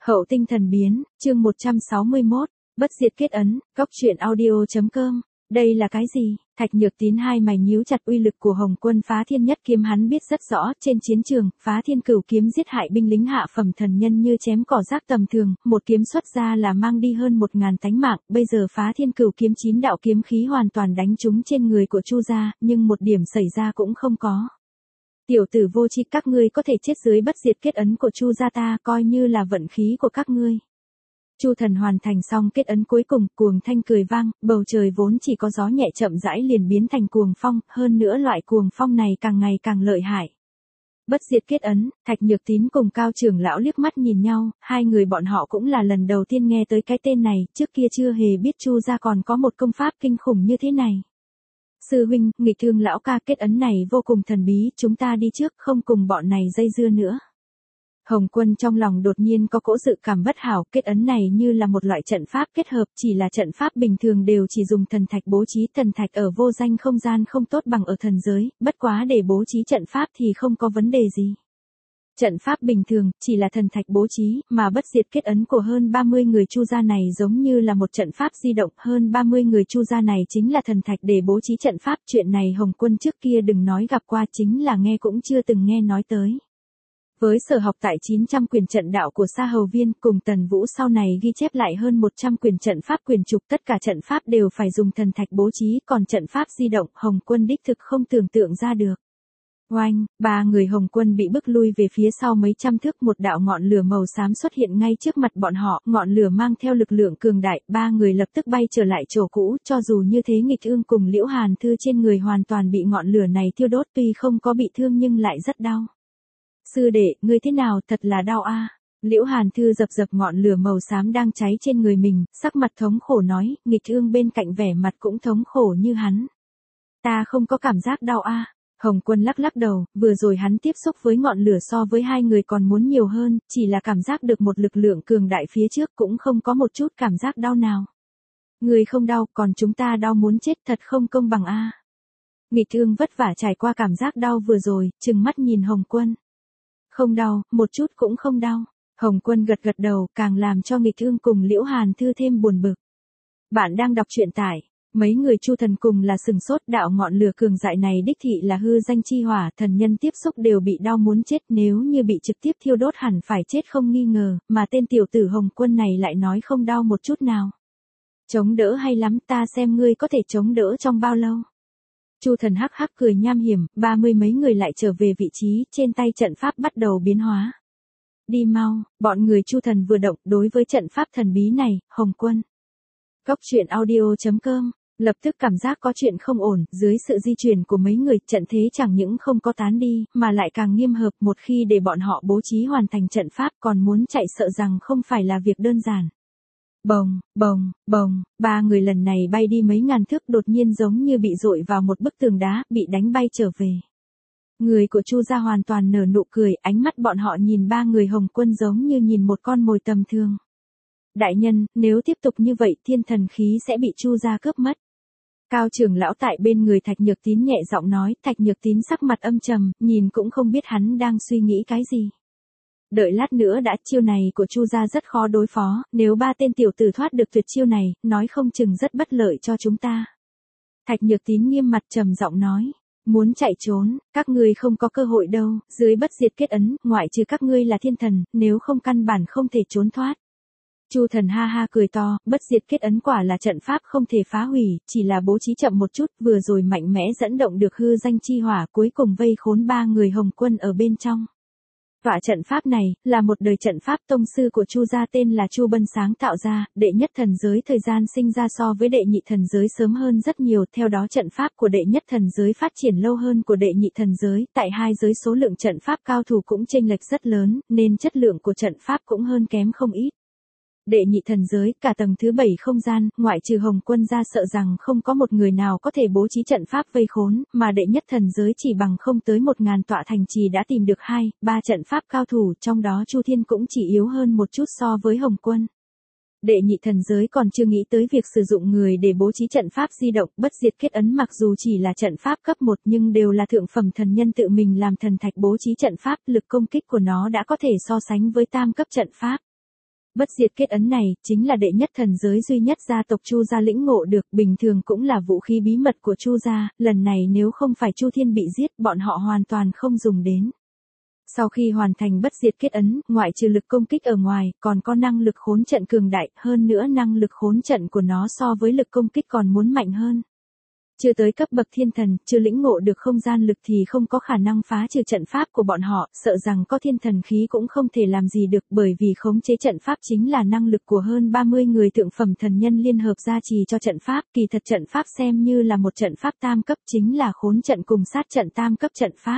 Hậu tinh thần biến, chương 161, bất diệt kết ấn, góc truyện audio.com. Đây là cái gì? Thạch Nhược Tín hai mày nhíu chặt, uy lực của Hồng Quân Phá Thiên Nhất Kiếm hắn biết rất rõ, trên chiến trường, Phá Thiên Cửu kiếm giết hại binh lính hạ phẩm thần nhân như chém cỏ rác tầm thường, một kiếm xuất ra là mang đi hơn 1000 tánh mạng, bây giờ Phá Thiên Cửu kiếm 9 đạo kiếm khí hoàn toàn đánh trúng trên người của Chu gia, nhưng một điểm xảy ra cũng không có. Tiểu tử vô tri, các ngươi có thể chết dưới bất diệt kết ấn của Chu gia ta, coi như là vận khí của các ngươi. Chu Thần hoàn thành xong kết ấn cuối cùng, cuồng thanh cười vang, bầu trời vốn chỉ có gió nhẹ chậm rãi liền biến thành cuồng phong, hơn nữa loại cuồng phong này càng ngày càng lợi hại. Bất diệt kết ấn, Thạch Nhược Tín cùng Cao trưởng lão liếc mắt nhìn nhau, hai người bọn họ cũng là lần đầu tiên nghe tới cái tên này, trước kia chưa hề biết Chu gia còn có một công pháp kinh khủng như thế này. Sư huynh, nghịch thương lão ca, kết ấn này vô cùng thần bí, chúng ta đi trước, không cùng bọn này dây dưa nữa. Hồng Quân trong lòng đột nhiên có cỗ dự cảm bất hảo, kết ấn này như là một loại trận pháp kết hợp, chỉ là trận pháp bình thường đều chỉ dùng thần thạch bố trí, thần thạch ở vô danh không gian không tốt bằng ở thần giới, bất quá để bố trí trận pháp thì không có vấn đề gì. Trận pháp bình thường, chỉ là thần thạch bố trí, mà bất diệt kết ấn của hơn 30 người Chu gia này giống như là một trận pháp di động, hơn 30 người Chu gia này chính là thần thạch để bố trí trận pháp, chuyện này Hồng Quân trước kia đừng nói gặp qua, chính là nghe cũng chưa từng nghe nói tới. Với sở học tại 900 quyền trận đạo của Sa Hầu Viên cùng Tần Vũ sau này ghi chép lại hơn 100 quyền trận pháp quyền trục, tất cả trận pháp đều phải dùng thần thạch bố trí, còn trận pháp di động Hồng Quân đích thực không tưởng tượng ra được. Oanh, ba người Hồng Quân bị bức lui về phía sau mấy trăm thước, một đạo ngọn lửa màu xám xuất hiện ngay trước mặt bọn họ, ngọn lửa mang theo lực lượng cường đại, ba người lập tức bay trở lại chỗ cũ, cho dù như thế Nghịch Ương cùng Liễu Hàn Thư trên người hoàn toàn bị ngọn lửa này thiêu đốt, tuy không có bị thương nhưng lại rất đau. Sư đệ, ngươi thế nào, thật là đau a. Liễu Hàn Thư dập dập ngọn lửa màu xám đang cháy trên người mình, sắc mặt thống khổ nói, Nghịch Ương bên cạnh vẻ mặt cũng thống khổ như hắn. Ta không có cảm giác đau a. Hồng Quân lắc lắc đầu, vừa rồi hắn tiếp xúc với ngọn lửa so với hai người còn muốn nhiều hơn, chỉ là cảm giác được một lực lượng cường đại phía trước cũng không có một chút cảm giác đau nào. Người không đau, còn chúng ta đau muốn chết, thật không công bằng a. Nghịch Ương vất vả trải qua cảm giác đau vừa rồi, trừng mắt nhìn Hồng Quân. Không đau, một chút cũng không đau. Hồng Quân gật gật đầu, càng làm cho Nghịch Ương cùng Liễu Hàn Thư thêm buồn bực. Bạn đang đọc truyện tải. Mấy người Chu Thần cùng là sừng sốt, đạo ngọn lửa cường dại này đích thị là hư danh chi hỏa, thần nhân tiếp xúc đều bị đau muốn chết, nếu như bị trực tiếp thiêu đốt hẳn phải chết không nghi ngờ, mà tên tiểu tử Hồng Quân này lại nói không đau một chút nào. Chống đỡ hay lắm, ta xem ngươi có thể chống đỡ trong bao lâu. Chu Thần hắc hắc cười nham hiểm, 30 mấy người lại trở về vị trí, trên tay trận pháp bắt đầu biến hóa. Đi mau, bọn người Chu Thần vừa động, đối với trận pháp thần bí này, Hồng Quân. Góc truyện audio.com. Lập tức cảm giác có chuyện không ổn, dưới sự di chuyển của mấy người, trận thế chẳng những không có tán đi, mà lại càng nghiêm hợp, một khi để bọn họ bố trí hoàn thành trận pháp còn muốn chạy sợ rằng không phải là việc đơn giản. Bồng, bồng, bồng, ba người lần này bay đi mấy ngàn thước đột nhiên giống như bị dội vào một bức tường đá, bị đánh bay trở về. Người của Chu gia hoàn toàn nở nụ cười, ánh mắt bọn họ nhìn ba người Hồng Quân giống như nhìn một con mồi tầm thường. Đại nhân, nếu tiếp tục như vậy thiên thần khí sẽ bị Chu gia cướp mất. Cao trưởng lão tại bên người Thạch Nhược Tín nhẹ giọng nói, Thạch Nhược Tín sắc mặt âm trầm, nhìn cũng không biết hắn đang suy nghĩ cái gì. Đợi lát nữa đã, chiêu này của Chu gia rất khó đối phó, nếu ba tên tiểu tử thoát được tuyệt chiêu này, nói không chừng rất bất lợi cho chúng ta. Thạch Nhược Tín nghiêm mặt trầm giọng nói, muốn chạy trốn, các ngươi không có cơ hội đâu, dưới bất diệt kết ấn, ngoại trừ các ngươi là thiên thần, nếu không căn bản không thể trốn thoát. Chu Thần ha ha cười to, bất diệt kết ấn quả là trận pháp không thể phá hủy, chỉ là bố trí chậm một chút, vừa rồi mạnh mẽ dẫn động được hư danh chi hỏa, cuối cùng vây khốn ba người Hồng Quân ở bên trong. Tọa trận pháp này, là một đời trận pháp tông sư của Chu gia tên là Chu Bân sáng tạo ra, đệ nhất thần giới thời gian sinh ra so với đệ nhị thần giới sớm hơn rất nhiều, theo đó trận pháp của đệ nhất thần giới phát triển lâu hơn của đệ nhị thần giới, tại hai giới số lượng trận pháp cao thủ cũng chênh lệch rất lớn, nên chất lượng của trận pháp cũng hơn kém không ít. Đệ nhị thần giới, cả tầng thứ 7 không gian, ngoại trừ Hồng Quân ra sợ rằng không có một người nào có thể bố trí trận pháp vây khốn, mà đệ nhất thần giới chỉ bằng không tới 1000 tọa thành trì đã tìm được 2-3 trận pháp cao thủ, trong đó Chu Thiên cũng chỉ yếu hơn một chút so với Hồng Quân. Đệ nhị thần giới còn chưa nghĩ tới việc sử dụng người để bố trí trận pháp di động, bất diệt kết ấn mặc dù chỉ là trận pháp cấp 1 nhưng đều là thượng phẩm thần nhân tự mình làm thần thạch bố trí trận pháp, lực công kích của nó đã có thể so sánh với tam cấp trận pháp. Bất diệt kết ấn này, chính là đệ nhất thần giới duy nhất gia tộc Chu gia lĩnh ngộ được, bình thường cũng là vũ khí bí mật của Chu gia, lần này nếu không phải Chu Thiên bị giết, bọn họ hoàn toàn không dùng đến. Sau khi hoàn thành bất diệt kết ấn, ngoại trừ lực công kích ở ngoài, còn có năng lực khốn trận cường đại, hơn nữa năng lực khốn trận của nó so với lực công kích còn muốn mạnh hơn. Chưa tới cấp bậc thiên thần, chưa lĩnh ngộ được không gian lực thì không có khả năng phá trừ trận pháp của bọn họ, sợ rằng có thiên thần khí cũng không thể làm gì được, bởi vì khống chế trận pháp chính là năng lực của hơn 30 người thượng phẩm thần nhân liên hợp gia trì cho trận pháp, kỳ thật trận pháp xem như là một trận pháp tam cấp, chính là khốn trận cùng sát trận tam cấp trận pháp.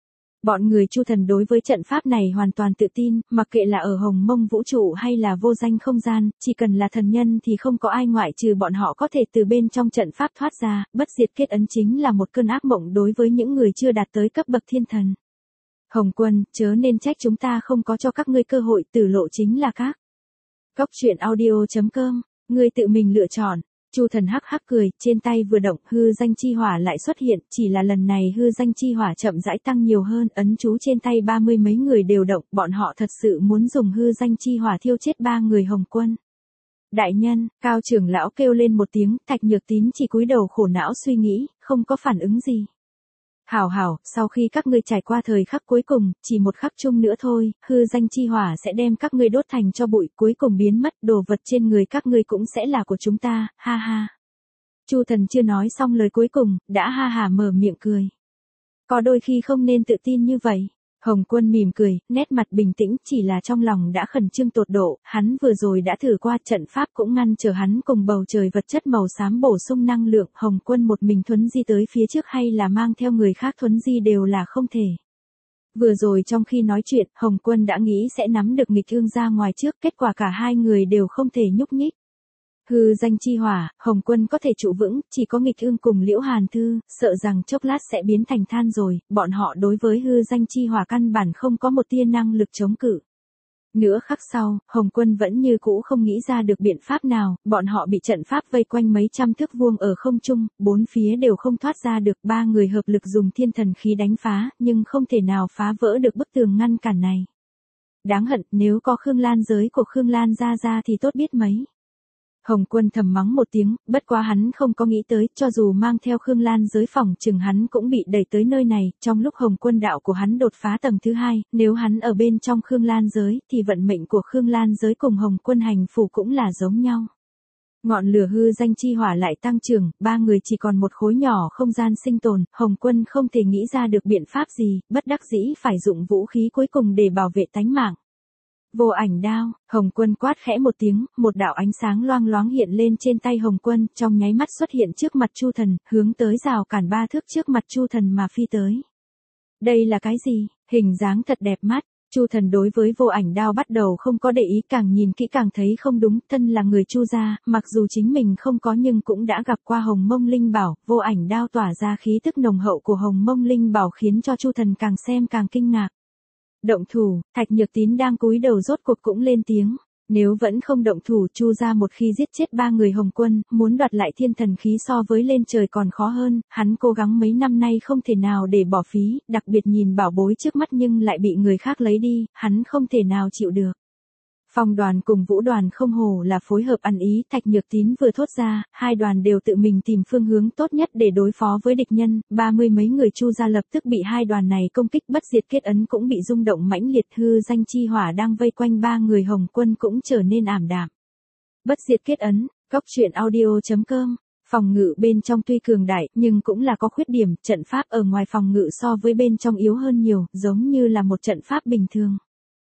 Bọn người Chu thần đối với trận pháp này hoàn toàn tự tin, mặc kệ là ở hồng mông vũ trụ hay là vô danh không gian, chỉ cần là thần nhân thì không có ai ngoại trừ bọn họ có thể từ bên trong trận pháp thoát ra, bất diệt kết ấn chính là một cơn ác mộng đối với những người chưa đạt tới cấp bậc thiên thần. Hồng Quân, chớ nên trách chúng ta không có cho các ngươi cơ hội, tử lộ chính là các. Cóc truyện audio.com, ngươi tự mình lựa chọn. Chu thần hắc hắc cười, trên tay vừa động, hư danh chi hỏa lại xuất hiện, chỉ là lần này hư danh chi hỏa chậm rãi tăng nhiều hơn, ấn chú trên tay 30 mấy người đều động, bọn họ thật sự muốn dùng hư danh chi hỏa thiêu chết 3 người Hồng Quân. Đại nhân, Cao trưởng lão kêu lên một tiếng, Thạch Nhược Tín chỉ cúi đầu khổ não suy nghĩ, không có phản ứng gì. Hảo hảo, sau khi các ngươi trải qua thời khắc cuối cùng, chỉ một khắc chung nữa thôi, hư danh chi hỏa sẽ đem các ngươi đốt thành cho bụi, cuối cùng biến mất, đồ vật trên người các ngươi cũng sẽ là của chúng ta, ha ha. Chu thần chưa nói xong lời cuối cùng, đã ha ha mở miệng cười. Có đôi khi không nên tự tin như vậy. Hồng Quân mỉm cười, nét mặt bình tĩnh, chỉ là trong lòng đã khẩn trương tột độ, hắn vừa rồi đã thử qua trận pháp cũng ngăn trở hắn cùng bầu trời vật chất màu xám bổ sung năng lượng, Hồng Quân một mình thuấn di tới phía trước hay là mang theo người khác thuấn di đều là không thể. Vừa rồi trong khi nói chuyện, Hồng Quân đã nghĩ sẽ nắm được nghịch ương ra ngoài trước, kết quả cả hai người đều không thể nhúc nhích. Hư danh chi hỏa, Hồng Quân có thể trụ vững, chỉ có nghịch ương cùng Liễu Hàn Thư, sợ rằng chốc lát sẽ biến thành than rồi, bọn họ đối với hư danh chi hỏa căn bản không có một tia năng lực chống cự. Nửa khắc sau, Hồng Quân vẫn như cũ không nghĩ ra được biện pháp nào, bọn họ bị trận pháp vây quanh mấy trăm thước vuông ở không trung, bốn phía đều không thoát ra được, 3 người hợp lực dùng thiên thần khí đánh phá, nhưng không thể nào phá vỡ được bức tường ngăn cản này. Đáng hận, nếu có Khương Lan giới của Khương Lan ra thì tốt biết mấy. Hồng Quân thầm mắng một tiếng, bất quá hắn không có nghĩ tới, cho dù mang theo Khương Lan giới phòng chừng hắn cũng bị đẩy tới nơi này, trong lúc Hồng Quân đạo của hắn đột phá tầng thứ 2, nếu hắn ở bên trong Khương Lan giới, thì vận mệnh của Khương Lan giới cùng Hồng Quân hành phủ cũng là giống nhau. Ngọn lửa hư danh chi hỏa lại tăng trưởng, 3 người chỉ còn một khối nhỏ không gian sinh tồn, Hồng Quân không thể nghĩ ra được biện pháp gì, bất đắc dĩ phải dụng vũ khí cuối cùng để bảo vệ tánh mạng. Vô ảnh đao, Hồng Quân quát khẽ một tiếng, một đạo ánh sáng loang loáng hiện lên trên tay Hồng Quân, trong nháy mắt xuất hiện trước mặt Chu thần, hướng tới rào cản 3 thước trước mặt Chu thần mà phi tới. Đây là cái gì? Hình dáng thật đẹp mắt. Chu thần đối với vô ảnh đao bắt đầu không có để ý, càng nhìn kỹ càng thấy không đúng, thân là người Chu gia, mặc dù chính mình không có nhưng cũng đã gặp qua Hồng Mông Linh Bảo, vô ảnh đao tỏa ra khí tức nồng hậu của Hồng Mông Linh Bảo khiến cho Chu thần càng xem càng kinh ngạc. Động thủ, Thạch Nhược Tín đang cúi đầu rốt cuộc cũng lên tiếng. Nếu vẫn không động thủ, Chu gia một khi giết chết 3 người Hồng Quân, muốn đoạt lại thiên thần khí so với lên trời còn khó hơn, hắn cố gắng mấy năm nay không thể nào để bỏ phí, đặc biệt nhìn bảo bối trước mắt nhưng lại bị người khác lấy đi, hắn không thể nào chịu được. Phong đoàn cùng Vũ đoàn không hổ là phối hợp ăn ý, Thạch Nhược Tín vừa thốt ra, hai đoàn đều tự mình tìm phương hướng tốt nhất để đối phó với địch nhân, 30 mấy người Chu gia lập tức bị hai đoàn này công kích, bất diệt kết ấn cũng bị rung động mãnh liệt, hư danh chi hỏa đang vây quanh 3 người Hồng Quân cũng trở nên ảm đạm. Bất diệt kết ấn, cóc truyện audio.com. Phòng ngự bên trong tuy cường đại, nhưng cũng là có khuyết điểm, trận pháp ở ngoài phòng ngự so với bên trong yếu hơn nhiều, giống như là một trận pháp bình thường.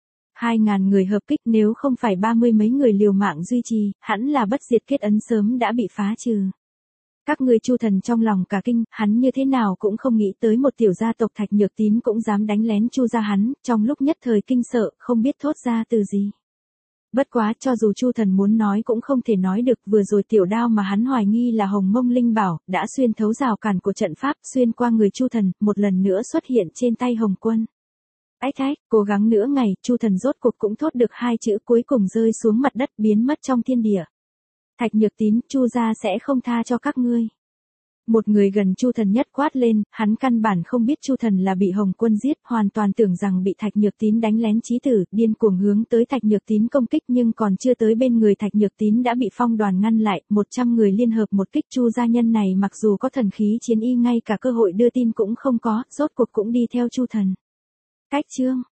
2.000 người hợp kích, nếu không phải 30 mấy người liều mạng duy trì, hẳn là bất diệt kết ấn sớm đã bị phá trừ. Các ngươi Chu thần trong lòng cả kinh, hắn như thế nào cũng không nghĩ tới một tiểu gia tộc Thạch Nhược Tín cũng dám đánh lén Chu gia hắn, trong lúc nhất thời kinh sợ, không biết thốt ra từ gì. Bất quá, cho dù Chu thần muốn nói cũng không thể nói được, vừa rồi tiểu đao mà hắn hoài nghi là Hồng Mông Linh Bảo, đã xuyên thấu rào cản của trận pháp, xuyên qua người Chu thần, một lần nữa xuất hiện trên tay Hồng Quân. Ách, cố gắng nữa ngày, Chu thần rốt cuộc cũng thốt được 2 chữ cuối cùng rơi xuống mặt đất biến mất trong thiên địa. Thạch Nhược Tín, Chu gia sẽ không tha cho các ngươi. Một người gần Chu Thần nhất quát lên, hắn căn bản không biết Chu Thần là bị Hồng Quân giết, hoàn toàn tưởng rằng bị Thạch Nhược Tín đánh lén chí tử, điên cuồng hướng tới Thạch Nhược Tín công kích nhưng còn chưa tới bên người Thạch Nhược Tín đã bị phong đoàn ngăn lại, 100 người liên hợp một kích Chu gia nhân này mặc dù có thần khí chiến y ngay cả cơ hội đưa tin cũng không có, rốt cuộc cũng đi theo Chu Thần. Cách chương